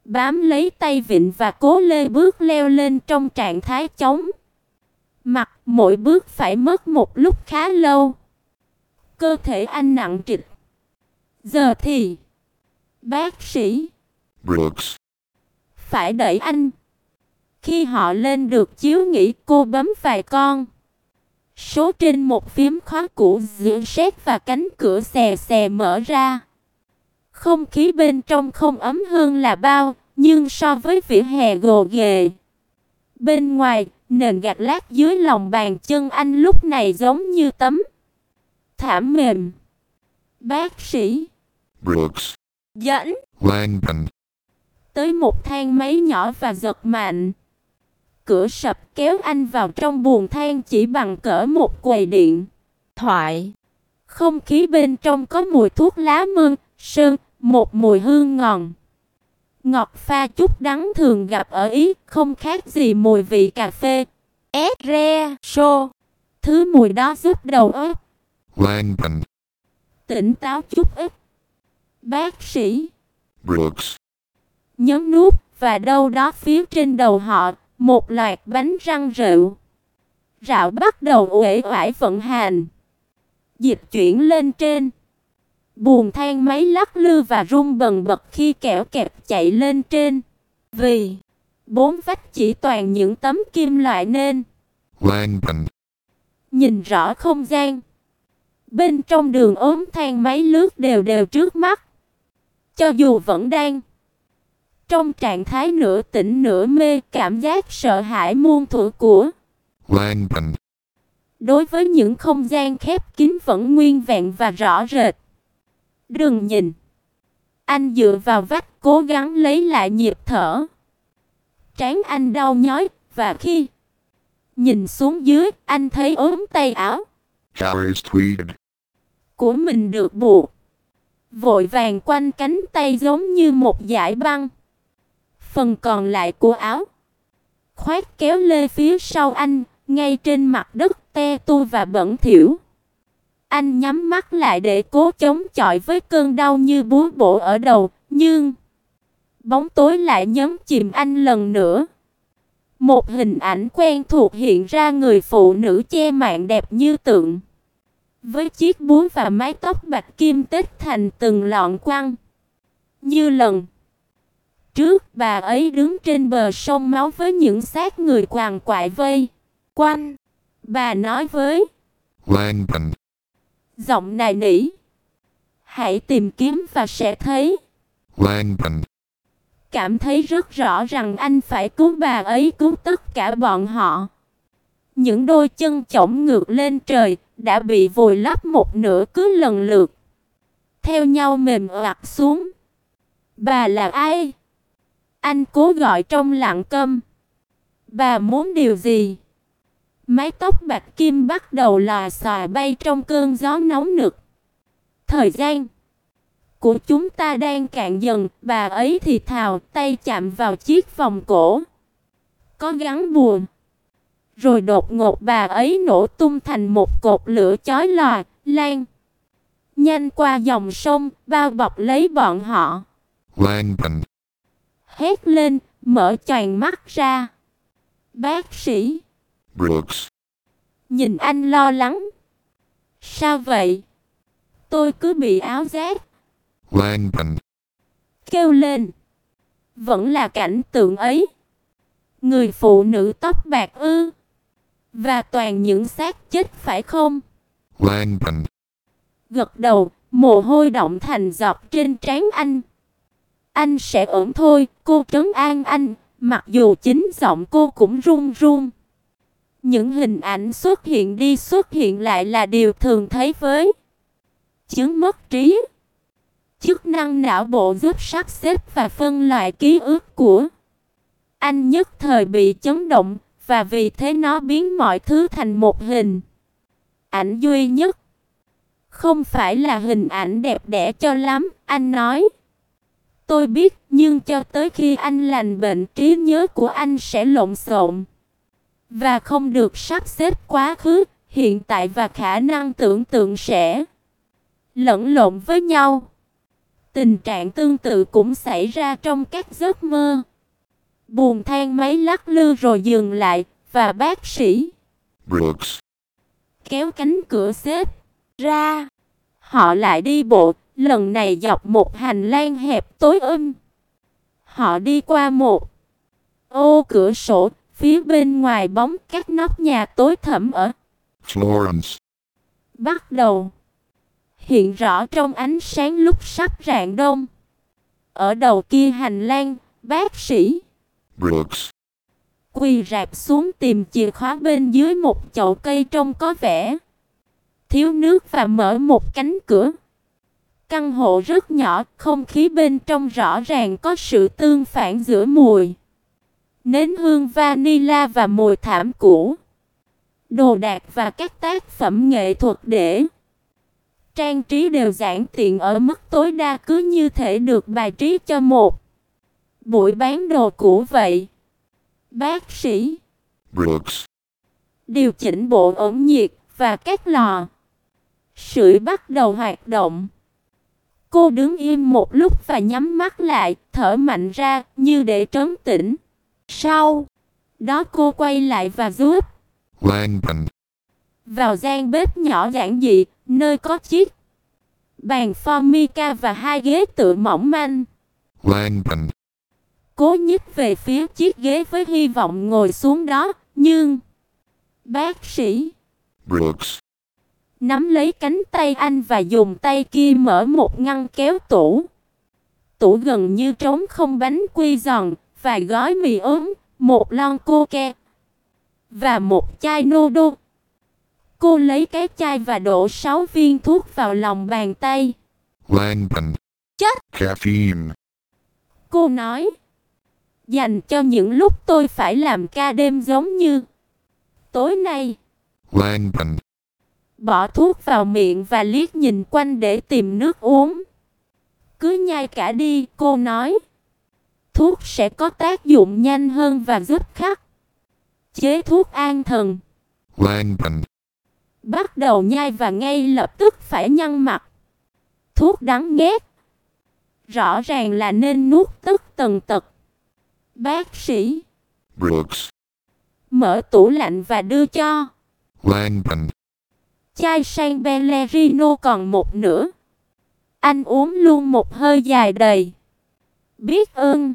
bám lấy tay vịn và cố lê bước leo lên trong trạng thái chống mặt, mỗi bước phải mất một lúc khá lâu. Cơ thể anh nặng trịch. Giờ thì bác sĩ Brooks phải đẩy anh. Khi họ lên được chiếu nghỉ, cô bấm vài con số trên một phím khóa cũ giữa sét và cánh cửa xè xè mở ra. Không khí bên trong không ấm hơn là bao, nhưng so với vỉa hè gồ ghề bên ngoài, nền gạch lát dưới lòng bàn chân anh lúc này giống như tấm thảm mềm. Bác sĩ Brooks dẫn Langdon tới một thang máy nhỏ và giật mạnh. Cửa sập kéo anh vào trong buồng than chỉ bằng cỡ một quầy điện thoại. Không khí bên trong có mùi thuốc lá mương, sơn, một mùi hương ngọt pha chút đắng thường gặp ở Ý, không khác gì mùi vị cà phê espresso. Thứ mùi đó giúp đầu óc Langdon tỉnh táo chút ít. Bác sĩ Brooks nhấn nút và đâu đó phía trên đầu họ, một loạt bánh răng rượu rạo bắt đầu uể oải vận hành, dịch chuyển lên trên. Buồng than máy lắc lư và rung bần bật khi kẽo kẹp chạy lên trên. Vì bốn vách chỉ toàn những tấm kim loại nên Langdon nhìn rõ không gian. Bên trong đường ốm thang máy lướt đều đều trước mắt. Cho dù vẫn đang trong trạng thái nửa tỉnh nửa mê, cảm giác sợ hãi muôn thuở của Langdon đối với những không gian khép kín vẫn nguyên vẹn và rõ rệt. Đừng nhìn. Anh dựa vào vách cố gắng lấy lại nhịp thở. Trán anh đau nhói và khi nhìn xuống dưới, anh thấy ốm tay áo Harris tweeted của mình được buộc vội vàng quanh cánh tay giống như một dải băng. Phần còn lại của áo khoác kéo lê phía sau anh, ngay trên mặt đất te tua và bẩn thỉu. Anh nhắm mắt lại để cố chống chọi với cơn đau như búa bổ ở đầu, nhưng bóng tối lại nhấn chìm anh lần nữa. Một hình ảnh quen thuộc hiện ra, người phụ nữ che mạn đẹp như tượng, với chiếc búa và mái tóc bạch kim tết thành từng lọn quăng. Như lần trước, bà ấy đứng trên bờ sông máu với những xác người quằn quại vây quanh. Bà nói với Langdon giọng nài nỉ, hãy tìm kiếm và sẽ thấy. Langdon Cảm thấy rất rõ rằng anh phải cứu bà ấy, cứu tất cả bọn họ. Những đôi chân chổng ngược lên trời đã bị vùi lấp một nửa cứ lần lượt theo nhau mềm oặt xuống. Bà là ai? Anh cố gọi trong lặng câm. Bà muốn điều gì? Mái tóc bạch kim bắt đầu lòa xòa bay trong cơn gió nóng nực. Thời gian của chúng ta đang cạn dần, bà ấy thì thào, tay chạm vào chiếc vòng cổ có gắn bùa. Rồi đột ngột bà ấy nổ tung thành một cột lửa chói lòa, lan nhanh qua dòng sông, bao bọc lấy bọn họ. Langdon Hét lên, mở choàng mắt ra. Bác sĩ Brooks nhìn anh lo lắng. Sao vậy? Tôi cứ bị áo rét. Langdon Kêu lên. Vẫn là cảnh tượng ấy. Người phụ nữ tóc bạc ư? Và toàn những xác chết phải không? Langdon Gật đầu, mồ hôi đọng thành giọt trên trán anh. Anh sẽ ổn thôi, cô trấn an anh, mặc dù chính giọng cô cũng run run. Những hình ảnh xuất hiện đi xuất hiện lại là điều thường thấy với chứng mất trí. Chức năng não bộ giúp sắp xếp và phân loại ký ức của anh nhất thời bị chấn động, và vì thế nó biến mọi thứ thành một hình ảnh duy nhất. Không phải là hình ảnh đẹp đẽ cho lắm, anh nói. Tôi biết, nhưng cho tới khi anh lành bệnh, trí nhớ của anh sẽ lộn xộn và không được sắp xếp quá khứ, hiện tại và khả năng tưởng tượng sẽ lẫn lộn với nhau. Tình trạng tương tự cũng xảy ra trong các giấc mơ. Buồng thang máy lắc lư rồi dừng lại, và bác sĩ Brooks, kéo cánh cửa xếp ra. Họ lại đi bộ, lần này dọc một hành lang hẹp tối Họ đi qua một ô cửa sổ, phía bên ngoài bóng các nóc nhà tối thẫm ở Florence, bắt đầu hiện rõ trong ánh sáng lúc sắp rạng đông. Ở đầu kia hành lang, bác sĩ Brooks, quỳ rạp xuống tìm chìa khóa bên dưới một chậu cây trông có vẻ thiếu nước và mở một cánh cửa. Căn hộ rất nhỏ, không khí bên trong rõ ràng có sự tương phản giữa mùi nến hương vanilla và mùi thảm cũ. Đồ đạc và các tác phẩm nghệ thuật để trang trí đều giản tiện ở mức tối đa, cứ như thể được bài trí cho một buổi bán đồ cũ vậy. Bác sĩ Brooks, điều chỉnh bộ ổn nhiệt và các lò sưởi bắt đầu hoạt động. Cô đứng im một lúc và nhắm mắt lại, thở mạnh ra như để trấn tĩnh. Sau đó cô quay lại và giúp Langdon, vào gian bếp nhỏ giản dị, nơi có chiếc bàn formica và hai ghế tựa mỏng manh. Langdon, Cố nhích về phía chiếc ghế với hy vọng ngồi xuống đó, nhưng bác sĩ Brooks, nắm lấy cánh tay anh và dùng tay kia mở một ngăn kéo tủ. Tủ gần như trống không, bánh quy giòn, vài gói mì ốm, một lon coca và một chai noodle. Cô lấy cái chai và đổ 6 viên thuốc vào lòng bàn tay. Langdon, Chất, caffeine, cô nói, dành cho những lúc tôi phải làm ca đêm giống như tối nay. Langdon, Bỏ thuốc vào miệng và liếc nhìn quanh để tìm nước uống. Cứ nhai cả đi, cô nói. Thuốc sẽ có tác dụng nhanh hơn và giúp khắc chế thuốc an thần. Langdon, Bắt đầu nhai và ngay lập tức phải nhăn mặt. Thuốc đắng nghét. Rõ ràng là nên nuốt tất tần tật. Bác sĩ Brooks, mở tủ lạnh và đưa cho Langdon, chai San Pellegrino còn một nửa. Anh uống luôn một hơi dài đầy biết ơn.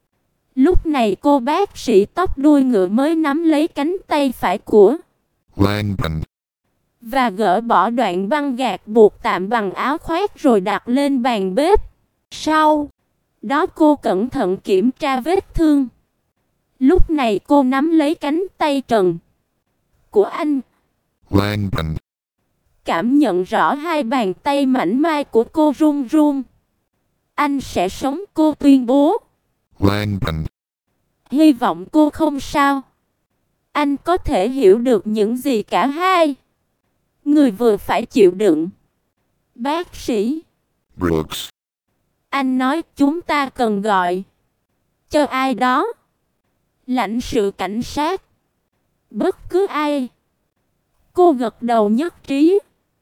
Lúc này cô bác sĩ tóc đuôi ngựa mới nắm lấy cánh tay phải của Langdon, và gỡ bỏ đoạn băng gạc buộc tạm bằng áo khoác rồi đặt lên bàn bếp. Sau đó cô cẩn thận kiểm tra vết thương. Lúc này cô nắm lấy cánh tay trần của anh, Langdon, cảm nhận rõ hai bàn tay mảnh mai của cô run run. Anh sẽ sống, cô tuyên bố. Langdon, Hy vọng cô không sao. Anh có thể hiểu được những gì cả hai người vừa phải chịu đựng. Bác sĩ Brooks, anh nói chúng ta cần gọi cho ai đó. Lãnh sự cảnh sát. Bất cứ ai. Cô gật đầu nhất trí.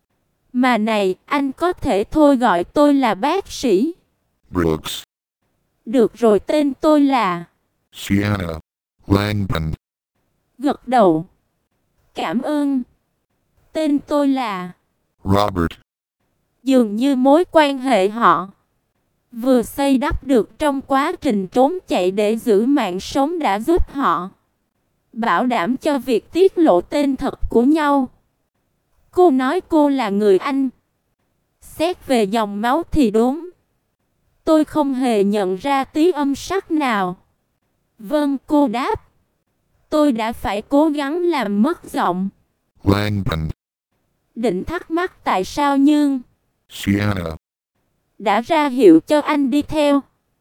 Mà này, anh có thể thôi gọi tôi là bác sĩ. Brooks, Được rồi, tên tôi là Sienna, Langdon, gật đầu. Cảm ơn. Tên tôi là Robert, dường như mối quan hệ họ vừa xây đắp được trong quá trình trốn chạy để giữ mạng sống đã giúp họ bảo đảm cho việc tiết lộ tên thật của nhau. Cô nói cô là người Anh. Xét về dòng máu thì đúng. Tôi không hề nhận ra tí âm sắc nào. Vâng, cô đáp. Tôi đã phải cố gắng làm mất giọng. Langdon, Định thắc mắc tại sao nhưng Sienna, đã ra hiệu cho anh đi theo.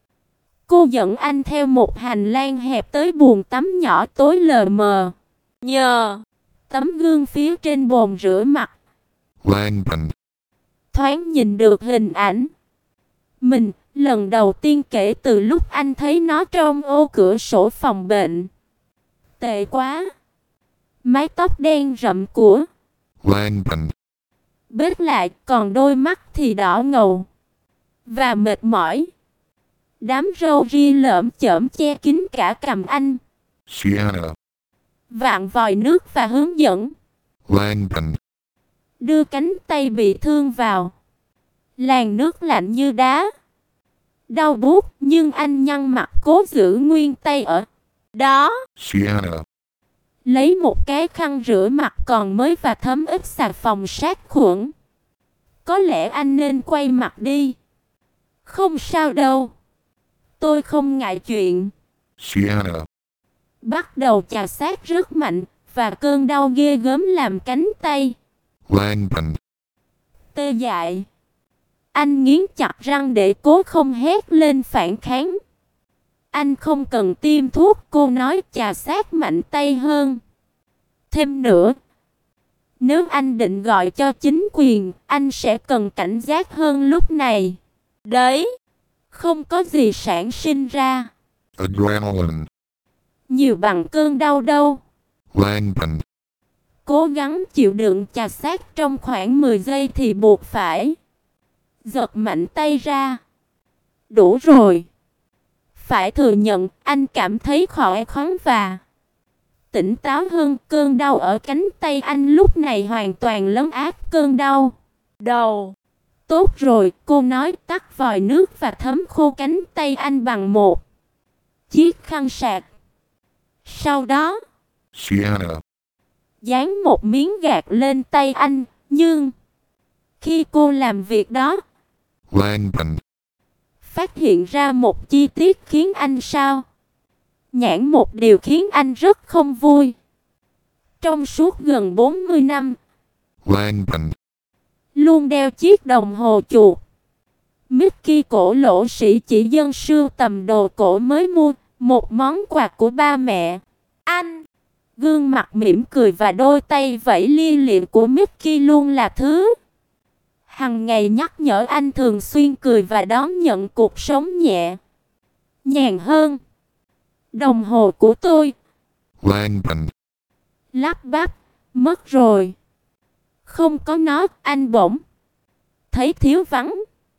Cô dẫn anh theo một hành lang hẹp tới buồng tắm nhỏ tối lờ mờ. Nhờ tấm gương phía trên bồn rửa mặt, Langdon, thoáng nhìn được hình ảnh mình lần đầu tiên kể từ lúc anh thấy nó trong ô cửa sổ phòng bệnh. Tệ quá. Mái tóc đen rậm của Langdon, bết lại, còn đôi mắt thì đỏ ngầu. và mệt mỏi. Đám râu ria lởm chởm che kín cả cằm anh. Sienna, Vạn vòi nước và hướng dẫn. Langdon, Đưa cánh tay bị thương vào. Làn nước lạnh như đá. Đau buốt nhưng anh nhăn mặt cố giữ nguyên tay ở đó. Sienna, Lấy một cái khăn rửa mặt còn mới và thấm ít xà phòng sát khuẩn. Có lẽ anh nên quay mặt đi. Không sao đâu. Tôi không ngại chuyện. Sienna, Bắt đầu chà sát rất mạnh và cơn đau ghê gớm làm cánh tay Langdon, tê dại. Anh nghiến chặt răng để cố không hét lên phản kháng. Anh không cần tiêm thuốc, cô nói, chà sát mạnh tay hơn. Thêm nữa, nếu anh định gọi cho chính quyền, anh sẽ cần cảnh giác hơn lúc này. Đấy, không có gì sản sinh ra adrenaline, nhiều bằng cơn đau đâu. Langdon, Cố gắng chịu đựng chà sát trong khoảng 10 giây thì buộc phải giật mạnh tay ra. Đủ rồi. Phải thừa nhận, anh cảm thấy khỏe khoắn và tỉnh táo hơn. Cơn đau ở cánh tay anh lúc này hoàn toàn lấn át cơn đau đầu. Tốt rồi, cô nói, tắt vòi nước và thấm khô cánh tay anh bằng một chiếc khăn sạc. Sau đó, Sienna, dán một miếng gạc lên tay anh, nhưng khi cô làm việc đó, Langdon, phát hiện ra một chi tiết khiến anh sao nhãn, một điều khiến anh rất không vui. Trong suốt gần 40 năm, Langdon, luôn đeo chiếc đồng hồ chuột. Mickey cổ lỗ sĩ chỉ dân sưu tầm đồ cổ mới mua, một món quà của ba mẹ. Anh, gương mặt mỉm cười và đôi tay vẫy lia lịa của Mickey luôn là thứ hằng ngày nhắc nhở anh thường xuyên cười và đón nhận cuộc sống nhẹ nhàng hơn. Đồng hồ của tôi, Langdon, lắp bắp, mất rồi. Không có nó, anh bỗng thấy thiếu vắng.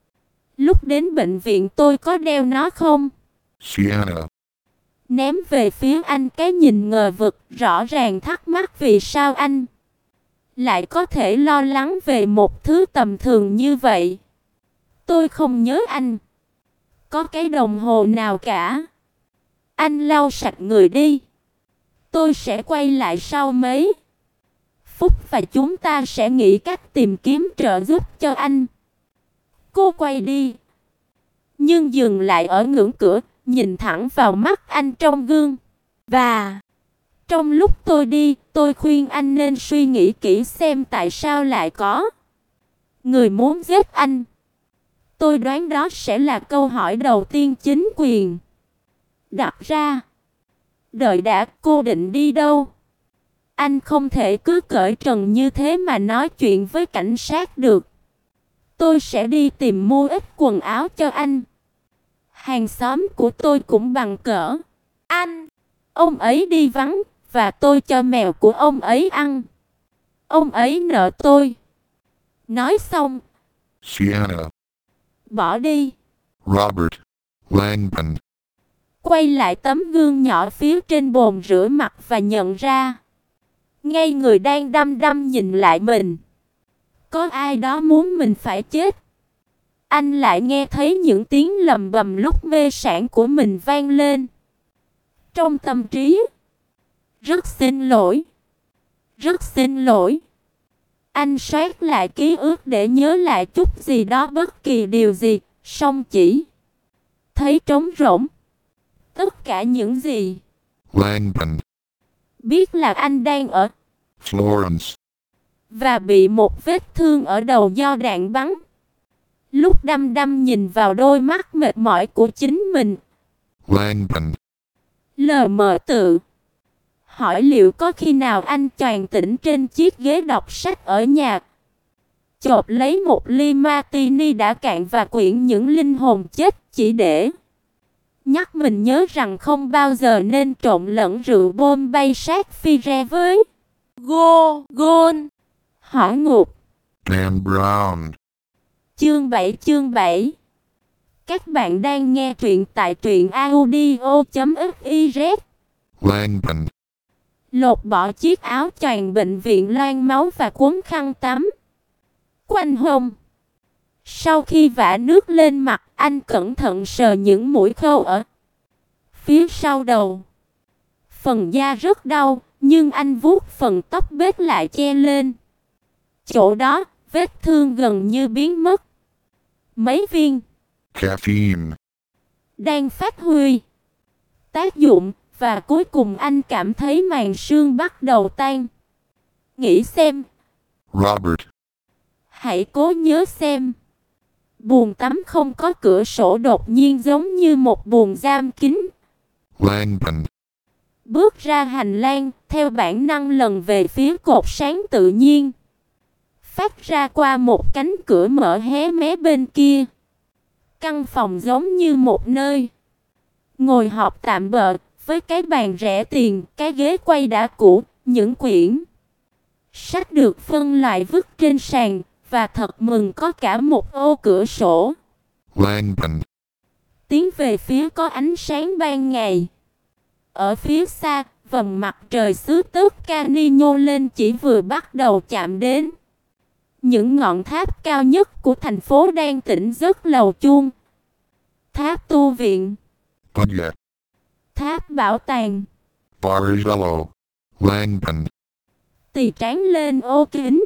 Lúc đến bệnh viện tôi có đeo nó không? Sienna, Ném về phía anh cái nhìn ngờ vực, rõ ràng thắc mắc vì sao anh lại có thể lo lắng về một thứ tầm thường như vậy. Tôi không nhớ anh có cái đồng hồ nào cả. Anh lau sạch người đi. Tôi sẽ quay lại sau mấy phút và chúng ta sẽ nghĩ cách tìm kiếm trợ giúp cho anh. Cô quay đi, nhưng dừng lại ở ngưỡng cửa, nhìn thẳng vào mắt anh trong gương. Và trong lúc tôi đi, tôi khuyên anh nên suy nghĩ kỹ xem tại sao lại có người muốn giết anh. Tôi đoán đó sẽ là câu hỏi đầu tiên chính quyền đặt ra. Đợi đã, cô định đi đâu? Anh không thể cứ cởi trần như thế mà nói chuyện với cảnh sát được. Tôi sẽ đi tìm mua ít quần áo cho anh. Hàng xóm của tôi cũng bằng cỡ anh. Ông ấy đi vắng và tôi cho mèo của ông ấy ăn. Ông ấy nợ tôi. Nói xong, Sienna, bỏ đi. Robert, Langdon, Quay lại tấm gương nhỏ phía trên bồn rửa mặt và nhận ra ngay người đang đăm đăm nhìn lại mình. Có ai đó muốn mình phải chết. Anh lại nghe thấy những tiếng lầm bầm lúc mê sảng của mình vang lên trong tâm trí. Rất xin lỗi. Rất xin lỗi. Anh soát lại ký ức để nhớ lại chút gì đó, bất kỳ điều gì, song chỉ thấy trống rỗng. Tất cả những gì Langdon, biết là anh đang ở Florence, và bị một vết thương ở đầu do đạn bắn. Lúc đăm đăm nhìn vào đôi mắt mệt mỏi của chính mình, Langdon, lờ mờ tự hỏi liệu có khi nào anh choàng tỉnh trên chiếc ghế đọc sách ở nhà, chộp lấy một ly martini đã cạn và quyện những linh hồn chết chỉ để nhắc mình nhớ rằng không bao giờ nên trộn lẫn rượu Bombay Sapphire với Gold. Hỏa ngục. Dan Brown, Chương 7 Các bạn đang nghe truyện tại truyện audio.fiz. Langdon. Lột bỏ chiếc áo choàng bệnh viện loang máu và cuốn khăn tắm quanh hông. Sau khi vả nước lên mặt, anh cẩn thận sờ những mũi khâu ở phía sau đầu. Phần da rất đau, nhưng anh vuốt phần tóc bết lại che lên. Chỗ đó, vết thương gần như biến mất. Mấy viên Caffeine. đang phát huy tác dụng, và cuối cùng anh cảm thấy màng xương bắt đầu tan. Nghĩ xem, Robert. hãy cố nhớ xem. Buồng tắm không có cửa sổ đột nhiên giống như một buồng giam kín. Langdon. Bước ra hành lang, theo bản năng lần về phía cột sáng tự nhiên. Phát ra qua một cánh cửa mở hé mé bên kia. Căn phòng giống như một nơi ngồi họp tạm bợ, với cái bàn rẻ tiền, cái ghế quay đã cũ, những quyển sách được phân loại vứt trên sàn, và thật mừng có cả một ô cửa sổ. Langdon. Tiến về phía có ánh sáng ban ngày. Ở phía xa, vầng mặt trời xứ Tuscany nhô lên chỉ vừa bắt đầu chạm đến. Những ngọn tháp cao nhất của thành phố đang tỉnh giấc lầu chuông. Tháp tu viện, Budget. tháp bảo tàng, Bargello. Langdon. tì trán lên ô kính.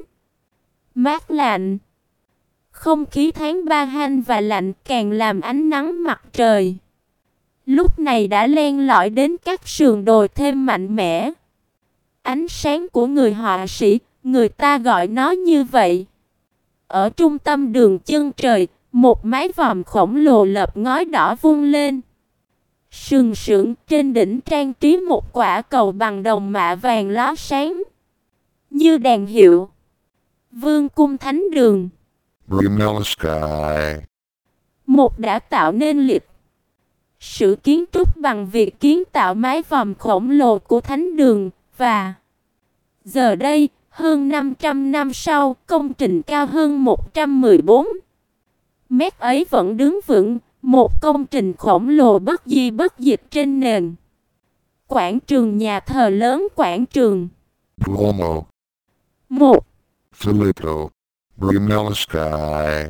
Mát lạnh. Không khí tháng 3 hanh và lạnh càng làm ánh nắng mặt trời lúc này đã len lỏi đến các sườn đồi thêm mạnh mẽ. Ánh sáng của người họa sĩ, người ta gọi nó như vậy. Ở trung tâm đường chân trời, một mái vòm khổng lồ lợp ngói đỏ vung lên. Sừng sững trên đỉnh trang trí một quả cầu bằng đồng mạ vàng lóe sáng như đèn hiệu. Vương cung thánh đường. Brunel Sky. Một đã tạo nên lịch sử kiến trúc bằng việc kiến tạo mái vòm khổng lồ của thánh đường, và giờ đây, hơn 500 năm sau, công trình cao hơn 114 mét ấy vẫn đứng vững, một công trình khổng lồ bất di bất dịch trên nền quảng trường nhà thờ lớn quảng trường. Duomo. Một Filippo. Brunel Sky.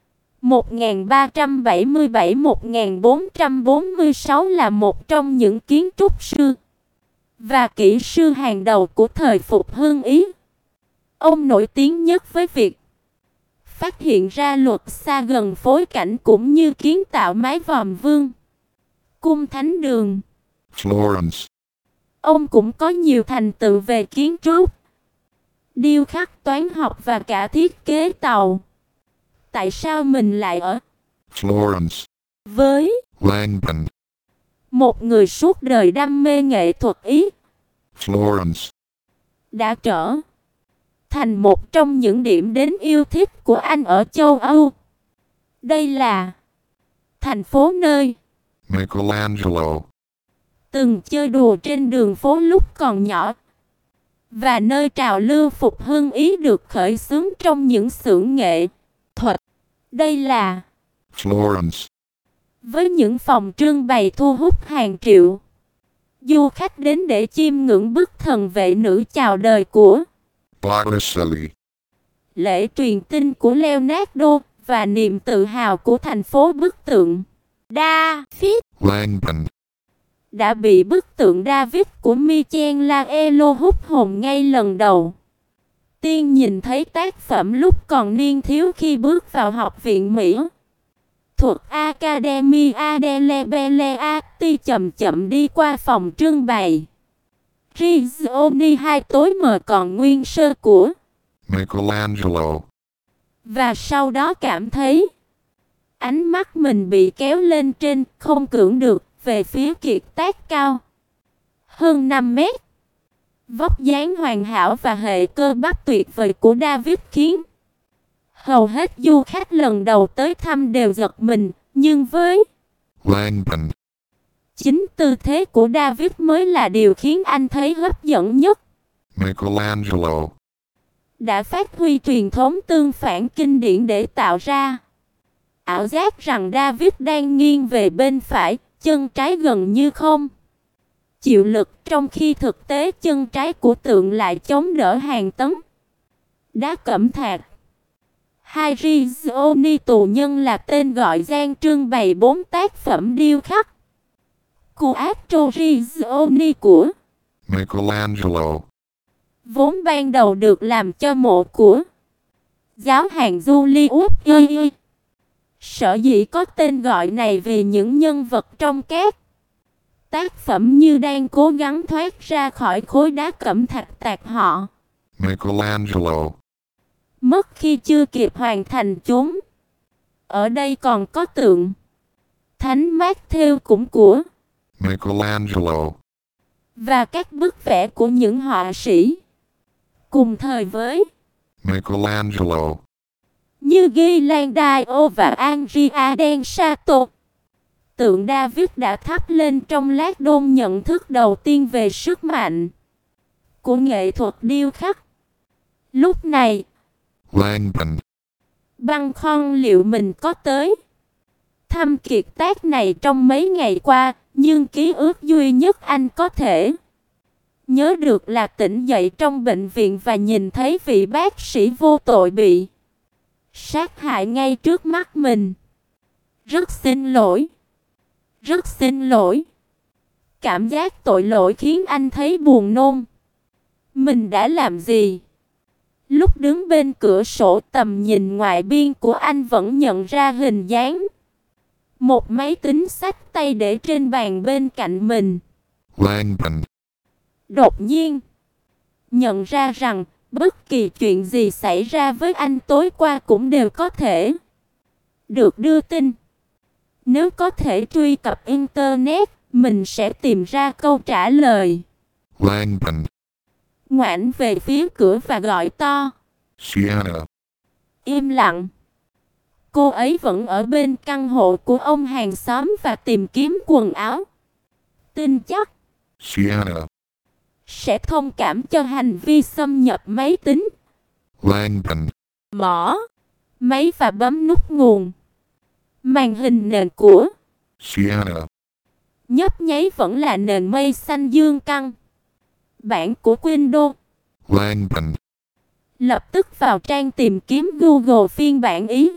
1377-1446 là một trong những kiến trúc sư và kỹ sư hàng đầu của thời Phục Hưng Ý. Ông nổi tiếng nhất với việc phát hiện ra luật xa gần phối cảnh cũng như kiến tạo mái vòm vương cung thánh đường. Florence. Ông cũng có nhiều thành tựu về kiến trúc, điêu khắc, toán học và cả thiết kế tàu. Tại sao mình lại ở Florence. với Langdon. một người suốt đời đam mê nghệ thuật Ý, Florence. đã trở thành một trong những điểm đến yêu thích của anh ở châu Âu? Đây là thành phố nơi Michelangelo. từng chơi đùa trên đường phố lúc còn nhỏ, và nơi trào lưu Phục Hưng Ý được khởi xướng trong những xưởng nghệ thuật. Đây là Florence. với những phòng trưng bày thu hút hàng triệu du khách đến để chiêm ngưỡng bức thần vệ nữ chào đời của Botticelli. lễ truyền tin của Leonardo, và niềm tự hào của thành phố bức tượng David. Langdon. Đã bị bức tượng David của Michelangelo hút hồn ngay lần đầu tiên nhìn thấy tác phẩm lúc còn niên thiếu khi bước vào học viện Mỹ thuật Accademia delle Belle Arti. Chậm chậm đi qua phòng trưng bày Rizzoni 2 tối mờ còn nguyên sơ của Michelangelo. và sau đó cảm thấy ánh mắt mình bị kéo lên trên, không cưỡng được, về phía kiệt tác cao hơn 5 mét. Vóc dáng hoàn hảo và hệ cơ bắp tuyệt vời của David khiến hầu hết du khách lần đầu tới thăm đều giật mình, nhưng với Langdon. chính tư thế của David mới là điều khiến anh thấy hấp dẫn nhất. Michelangelo. Đã phát huy truyền thống tương phản kinh điển để tạo ra ảo giác rằng David đang nghiêng về bên phải, chân trái gần như không chịu lực, trong khi thực tế chân trái của tượng lại chống đỡ hàng tấn đá cẩm thạch. Hirizooni tù nhân là tên gọi gian trưng bày 4 tác phẩm điêu khắc Quattro Rizzoni của Michelangelo. vốn ban đầu được làm cho mộ của giáo hoàng Julius. Sở dĩ có tên gọi này vì những nhân vật trong các tác phẩm như đang cố gắng thoát ra khỏi khối đá cẩm thạch tạc họ Michelangelo. mất khi chưa kịp hoàn thành chúng. Ở đây còn có tượng Thánh Matthew cũng của Michelangelo. và các bức vẽ của những họa sĩ cùng thời với Michelangelo. như Ghirlandaio và Andrea del Sarto. Tượng David đã thắp lên trong lát đôn nhận thức đầu tiên về sức mạnh của nghệ thuật điêu khắc. Lúc này, Langdon. băn khoăn liệu mình có tới thăm kiệt tác này trong mấy ngày qua, nhưng ký ức duy nhất anh có thể nhớ được là tỉnh dậy trong bệnh viện và nhìn thấy vị bác sĩ vô tội bị sát hại ngay trước mắt mình. Rất xin lỗi. Rất xin lỗi. Cảm giác tội lỗi khiến anh thấy buồn nôn. Mình đã làm gì? Lúc đứng bên cửa sổ, tầm nhìn ngoại biên của anh vẫn nhận ra hình dáng một máy tính xách tay để trên bàn bên cạnh mình. Langdon. Đột nhiên nhận ra rằng bất kỳ chuyện gì xảy ra với anh tối qua cũng đều có thể được đưa tin. Nếu có thể truy cập Internet, mình sẽ tìm ra câu trả lời. Langdon. Ngoảnh về phía cửa và gọi to. Sienna. Im lặng. Cô ấy vẫn ở bên căn hộ của ông hàng xóm và tìm kiếm quần áo. Tin chắc Sienna. sẽ thông cảm cho hành vi xâm nhập máy tính. Langdon. Mở máy và bấm nút nguồn. Màn hình nền của Sienna. nhấp nháy vẫn là nền mây xanh dương căng. Bản của Windows. Langdon. Lập tức vào trang tìm kiếm Google phiên bản Ý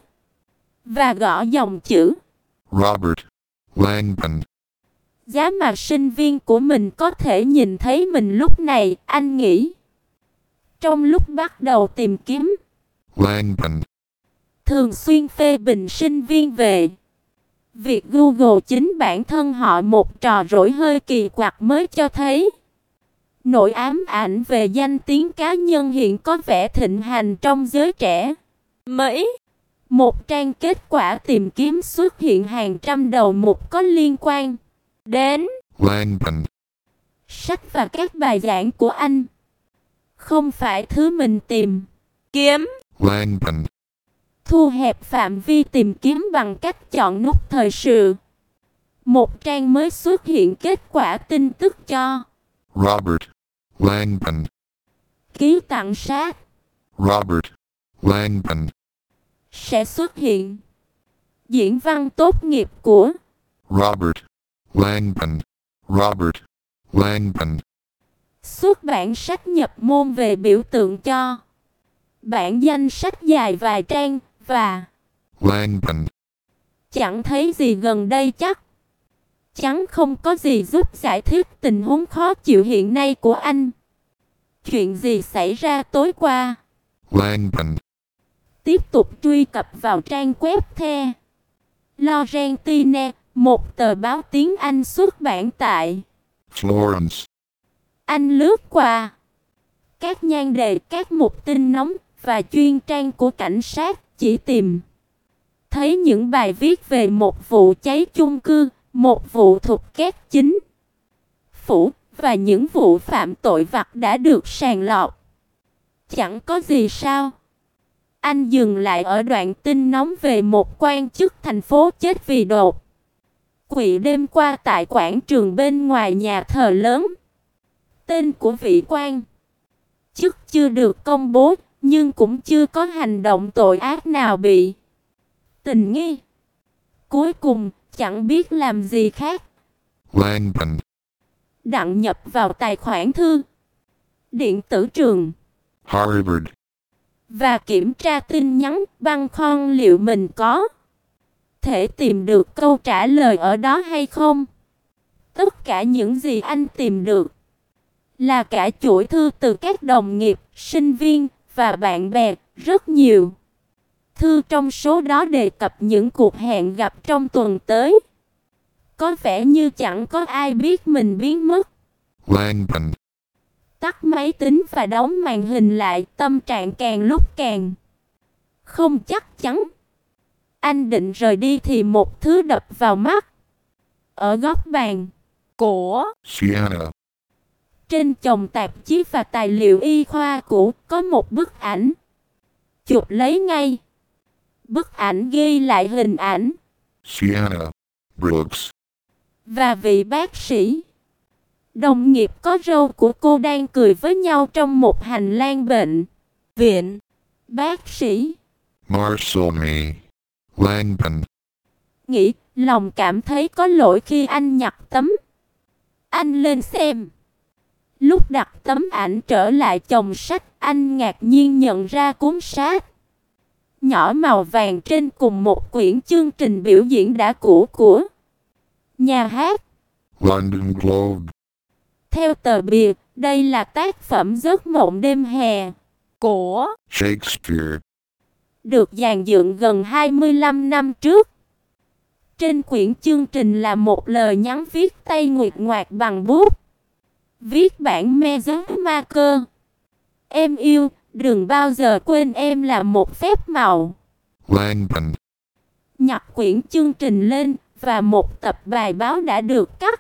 và gõ dòng chữ Robert. Langdon. giá mà sinh viên của mình có thể nhìn thấy mình lúc này, anh nghĩ. Trong lúc bắt đầu tìm kiếm, Langdon. thường xuyên phê bình sinh viên về việc Google chính bản thân họ một trò rỗi hơi kỳ quặc mới cho thấy nỗi ám ảnh về danh tiếng cá nhân hiện có vẻ thịnh hành trong giới trẻ. Mấy một trang kết quả tìm kiếm xuất hiện hàng trăm đầu mục có liên quan đến Langdon. sách và các bài giảng của anh. Không phải thứ mình tìm kiếm. Langdon. Thu hẹp phạm vi tìm kiếm bằng cách chọn nút thời sự. Một trang mới xuất hiện kết quả tin tức cho Robert. Langdon. ký tặng sát. Robert. Langdon. Sẽ xuất hiện diễn văn tốt nghiệp của Robert. Langdon. Robert. Langdon. xuất bản sách nhập môn về biểu tượng cho bản danh sách dài vài trang và Langdon. chẳng thấy gì gần đây chắc chắn không có gì giúp giải thích tình huống khó chịu hiện nay của anh. Chuyện gì xảy ra tối qua? Langdon. Tiếp tục truy cập vào trang web The Lorentine, một tờ báo tiếng Anh xuất bản tại Florence. Anh lướt qua các nhan đề, các mục tin nóng và chuyên trang của cảnh sát, chỉ tìm thấy những bài viết về một vụ cháy chung cư, một vụ thục két chính phủ và những vụ phạm tội vặt đã được sàng lọc. Chẳng có gì sao? Anh dừng lại ở đoạn tin nóng về một quan chức thành phố chết vì đột quỵ đêm qua tại quảng trường bên ngoài nhà thờ lớn. Tên của vị quan chức chưa được công bố, nhưng cũng chưa có hành động tội ác nào bị tình nghi. Cuối cùng, chẳng biết làm gì khác. Langdon. Đặng nhập vào tài khoản thư điện tử trường Harvard. và kiểm tra tin nhắn, băn khoăn liệu mình có thể tìm được câu trả lời ở đó hay không. Tất cả những gì anh tìm được là cả chuỗi thư từ các đồng nghiệp, sinh viên và bạn bè, rất nhiều. Thư trong số đó đề cập những cuộc hẹn gặp trong tuần tới. Có vẻ như chẳng có ai biết mình biến mất. Langdon. Tắt máy tính và đóng màn hình lại, tâm trạng càng lúc càng không chắc chắn. Anh định rời đi thì một thứ đập vào mắt. Ở góc bàn của Sienna. trên chồng tạp chí và tài liệu y khoa cũ có một bức ảnh. Chụp lấy ngay. Bức ảnh ghi lại hình ảnh Sienna Brooks. và vị bác sĩ đồng nghiệp có râu của cô đang cười với nhau trong một hành lang bệnh viện. Bác sĩ Marcel May. Langdon. nghĩ, lòng cảm thấy có lỗi khi anh nhặt tấm. Anh lên xem. Lúc đặt tấm ảnh trở lại chồng sách, anh ngạc nhiên nhận ra cuốn sách nhỏ màu vàng trên cùng một quyển chương trình biểu diễn đã cũ của nhà hát. London Globe. Theo tờ bìa, đây là tác phẩm Giấc mộng đêm hè của Shakespeare. được dàn dựng gần 25 năm trước. Trên quyển chương trình là một lời nhắn viết tay nguệch ngoạc bằng bút. Viết bản Marker. Em yêu, đừng bao giờ quên em là một phép màu. Langdon. Nhặt quyển chương trình lên và một tập bài báo đã được cắt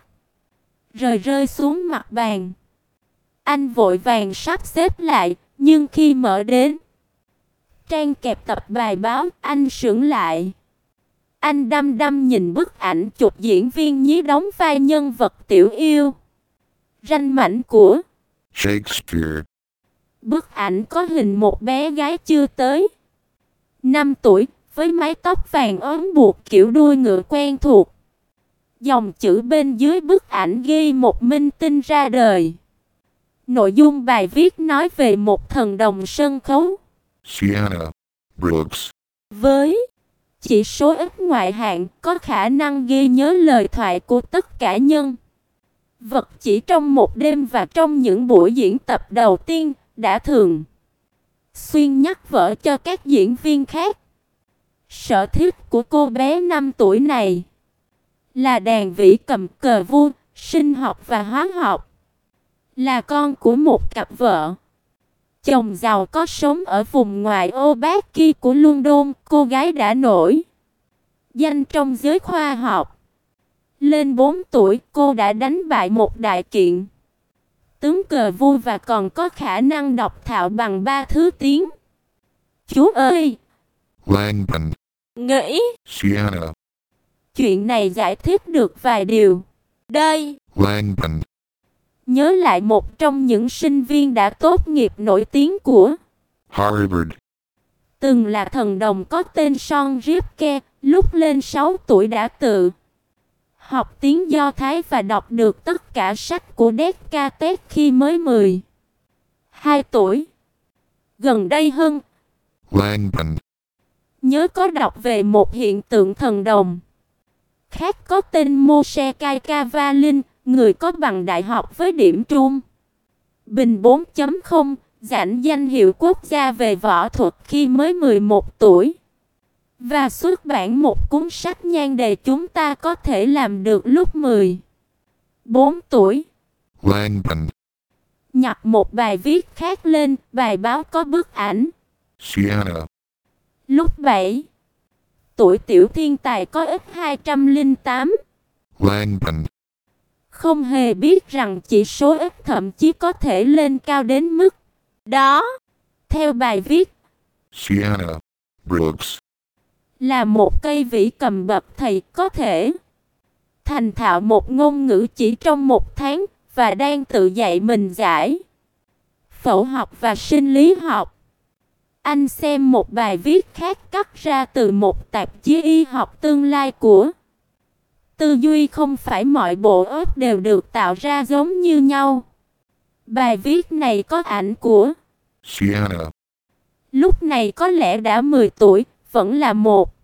rơi xuống mặt bàn. Anh vội vàng sắp xếp lại, nhưng khi mở đến trang kẹp tập bài báo, anh sững lại. Anh đăm đăm nhìn bức ảnh chụp diễn viên nhí đóng vai nhân vật tiểu yêu ranh mãnh của Shakespeare. bức ảnh có hình một bé gái chưa tới 5 tuổi, với mái tóc vàng ốm buộc kiểu đuôi ngựa quen thuộc. Dòng chữ bên dưới bức ảnh ghi một minh tinh ra đời. Nội dung bài viết nói về một thần đồng sân khấu Sienna Brooks. với chỉ số ít ngoại hạng, có khả năng ghi nhớ lời thoại của tất cả nhân vật chỉ trong một đêm, và trong những buổi diễn tập đầu tiên đã thường xuyên nhắc vở cho các diễn viên khác. Sở thích của cô bé 5 tuổi này là đàn vĩ cầm, cờ vua, sinh học và hóa học. Là con của một cặp vợ chồng giàu có sống ở vùng ngoại ô Bắc Kỳ của London, cô gái đã nổi danh trong giới khoa học. Lên 4 tuổi, cô đã đánh bại một đại kiện tướng cờ vua và còn có khả năng đọc thạo bằng 3 thứ tiếng. Chú ơi! Langdon. Nghĩ Sienna. chuyện này giải thích được vài điều. Đây, Langdon. nhớ lại một trong những sinh viên đã tốt nghiệp nổi tiếng của Harvard. từng là thần đồng có tên Son Ripke, lúc lên 6 tuổi đã tự học tiếng Do Thái và đọc được tất cả sách của Descartes khi mới 12 tuổi. Gần đây hơn, Langdon. nhớ có đọc về một hiện tượng thần đồng khác có tên Moshe Kavalin, người có bằng đại học với điểm trung bình 4.0, giành danh hiệu quốc gia về võ thuật khi mới 11 tuổi. Và xuất bản một cuốn sách nhan đề Chúng ta có thể làm được lúc 14 tuổi. Langdon. Nhặt một bài viết khác lên, bài báo có bức ảnh. Sienna. Lúc 7 tuổi tiểu thiên tài có ít 208. Langdon. Không hề biết rằng chỉ số ít thậm chí có thể lên cao đến mức đó. Theo bài viết, Sienna Brooks. là một cây vĩ cầm bậc thầy có thể thành thạo một ngôn ngữ chỉ trong 1 tháng và đang tự dạy mình giải phẫu học và sinh lý học. Anh xem một bài viết khác cắt ra từ một tạp chí y học tương lai của tư duy không phải mọi bộ óc đều được tạo ra giống như nhau. Bài viết này có ảnh của Sienna. lúc này có lẽ đã 10 tuổi, vẫn là một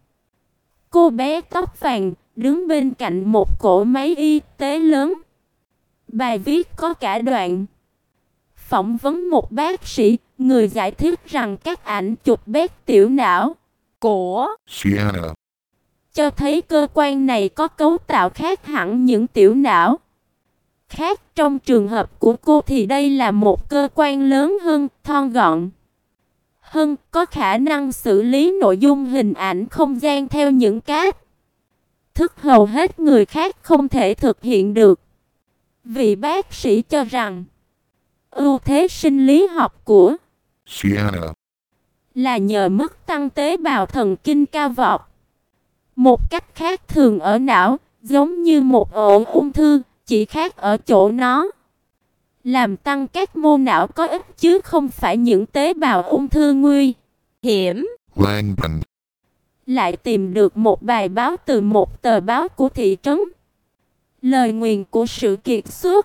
cô bé tóc vàng, đứng bên cạnh một cỗ máy y tế lớn. Bài viết có cả đoạn phỏng vấn một bác sĩ, người giải thích rằng các ảnh chụp bét tiểu não của Sienna. cho thấy cơ quan này có cấu tạo khác hẳn những tiểu não khác. Trong trường hợp của cô thì đây là một cơ quan lớn hơn, thon gọn hơn, có khả năng xử lý nội dung hình ảnh không gian theo những cách thức hầu hết người khác không thể thực hiện được. Vị bác sĩ cho rằng ưu thế sinh lý học của Sienna. là nhờ mức tăng tế bào thần kinh cao vọt. Một cách khác thường ở não, giống như một ổ ung thư, chỉ khác ở chỗ nó làm tăng các mô não có ích chứ không phải những tế bào ung thư nguy hiểm. Langban. Lại tìm được một bài báo từ một tờ báo của thị trấn. Lời nguyền của sự kiệt xuất.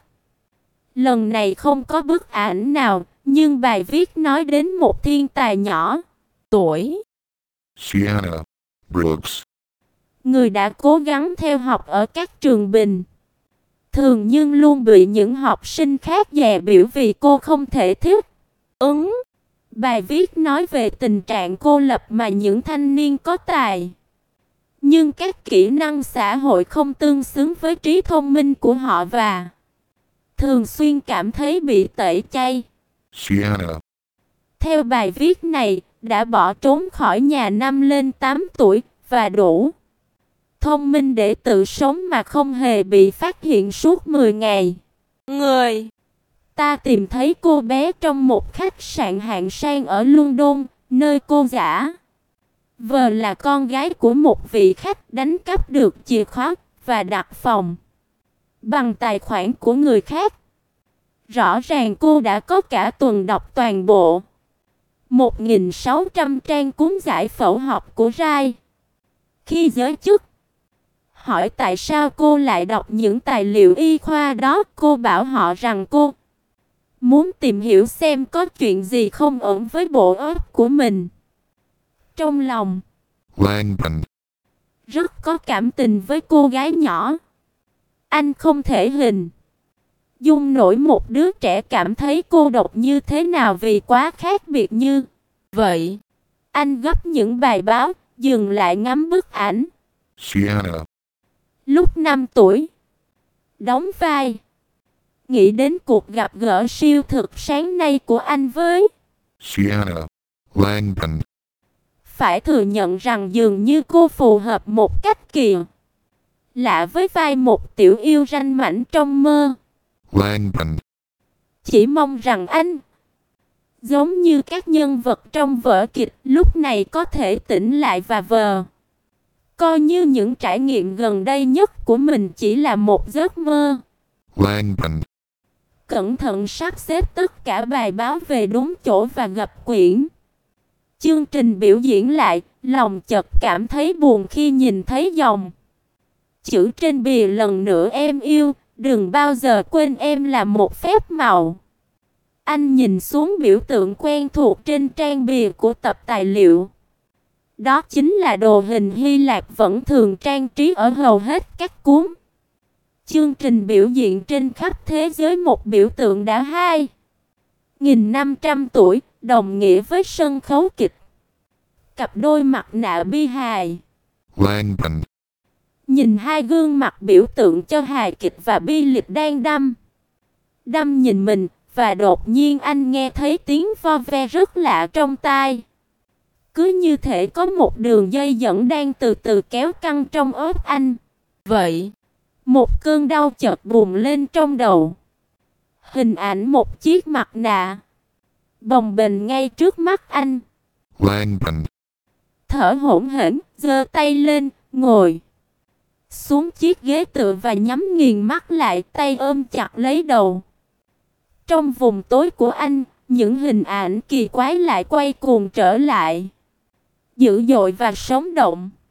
Lần này không có bức ảnh nào, nhưng bài viết nói đến một thiên tài nhỏ tuổi. Sienna. Brooks. Người đã cố gắng theo học ở các trường bình thường nhưng luôn bị những học sinh khác dè biểu vì cô không thể thích ứng. Bài viết nói về tình trạng cô lập mà những thanh niên có tài nhưng các kỹ năng xã hội không tương xứng với trí thông minh của họ và thường xuyên cảm thấy bị tẩy chay. Sienna. Theo bài viết này, đã bỏ trốn khỏi nhà năm lên 8 tuổi và đủ thông minh để tự sống mà không hề bị phát hiện suốt 10 ngày. Người ta tìm thấy cô bé trong một khách sạn hạng sang ở London, nơi cô giả vờ là con gái của một vị khách đánh cắp được chìa khóa và đặt phòng bằng tài khoản của người khác. Rõ ràng cô đã có cả tuần đọc toàn bộ 1.600 trang cuốn giải phẫu học của Rai. Khi giới chức hỏi tại sao cô lại đọc những tài liệu y khoa đó, cô bảo họ rằng cô muốn tìm hiểu xem có chuyện gì không ổn với bộ óc của mình. Trong lòng Langban. rất có cảm tình với cô gái nhỏ. Anh không thể hình dung nổi một đứa trẻ cảm thấy cô độc như thế nào vì quá khác biệt như vậy. Anh gấp những bài báo, dừng lại ngắm bức ảnh. Sienna. Lúc 5 tuổi, đóng vai. Nghĩ đến cuộc gặp gỡ siêu thực sáng nay của anh với Sienna. Langban. phải thừa nhận rằng dường như cô phù hợp một cách kỳ lạ với vai một tiểu yêu ranh mãnh trong mơ. Langban. Chỉ mong rằng anh, giống như các nhân vật trong vở kịch, lúc này có thể tỉnh lại và coi như những trải nghiệm gần đây nhất của mình chỉ là một giấc mơ. Langban. Cẩn thận sắp xếp tất cả bài báo về đúng chỗ và gập quyển. Chương trình biểu diễn lại, lòng chợt cảm thấy buồn khi nhìn thấy dòng chữ trên bìa lần nữa: em yêu, đừng bao giờ quên em là một phép màu. Anh nhìn xuống biểu tượng quen thuộc trên trang bìa của tập tài liệu. Đó chính là đồ hình Hy Lạp vẫn thường trang trí ở hầu hết các cuốn chương trình biểu diễn trên khắp thế giới. Một biểu tượng đã 2.500 tuổi, đồng nghĩa với sân khấu kịch. Cặp đôi mặt nạ bi hài. Langban. Nhìn hai gương mặt biểu tượng cho hài kịch và bi liệt đang đăm nhìn mình, và đột nhiên anh nghe thấy tiếng vo ve rất lạ trong tai. Cứ như thể có một đường dây dẫn đang từ từ kéo căng trong óc anh. Vậy, một cơn đau chợt bùng lên trong đầu. Hình ảnh một chiếc mặt nạ bồng bềnh ngay trước mắt anh. Langban. Thở hổn hển, giơ tay lên, ngồi xuống chiếc ghế tựa và nhắm nghiền mắt lại, tay ôm chặt lấy đầu. Trong vùng tối của anh, Những hình ảnh kỳ quái lại quay cuồng trở lại, dữ dội và sống động.